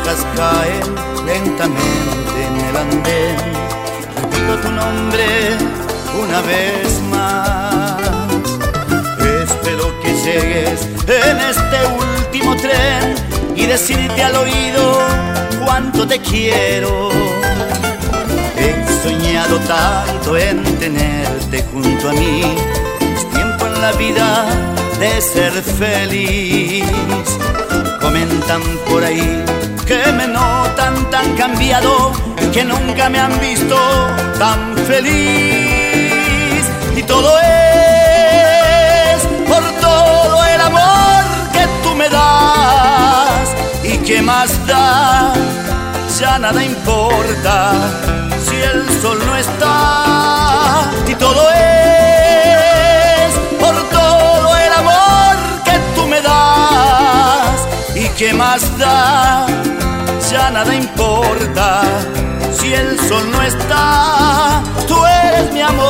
hojas caen lentamente en el andén. Repito tu nombre una vez más. Espero que llegues en este último tren y decirte al oído cuánto te quiero. He soñado tanto en tenerte junto a mí. Es tiempo en la vida de ser feliz. Comentan por ahí que me notan tan cambiado y que nunca me han visto tan feliz. Y todo es por todo el amor que tú me das. ¿Y qué más da? Ya nada importa si el sol no está. Y todo es por todo el amor que tú me das. ¿Y qué más da? Ya nada importa si el sol no está. Tú eres mi amor,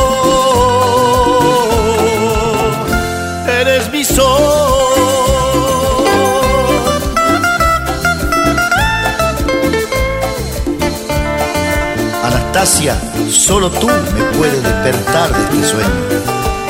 eres mi sol. Anastasia, solo tú me puedes despertar de este sueño.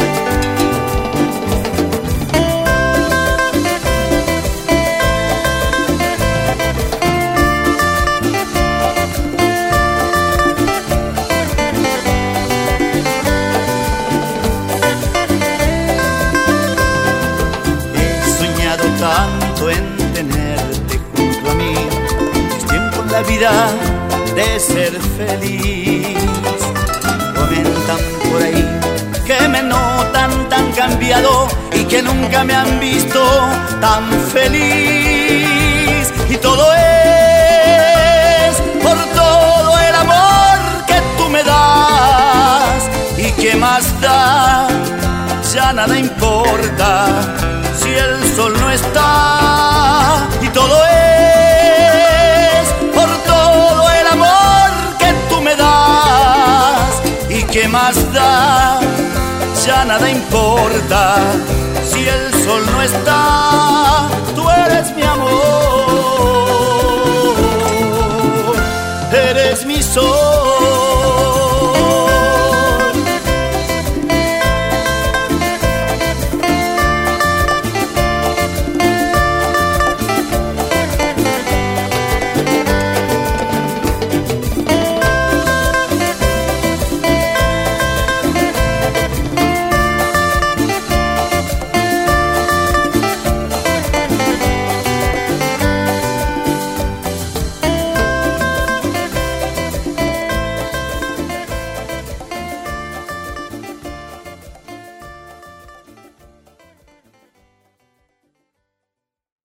Tanto en tenerte junto a mí. Es tiempo en la vida de ser feliz. Comentan por ahí que me notan tan cambiado y que nunca me han visto tan feliz. Y todo es por todo el amor que tú me das. ¿Y qué más da? Ya nada importa si el sol no está. Y todo es por todo el amor que tú me das. ¿Y qué más da? Ya nada importa si el sol no está. Tú eres mi amor, eres mi sol.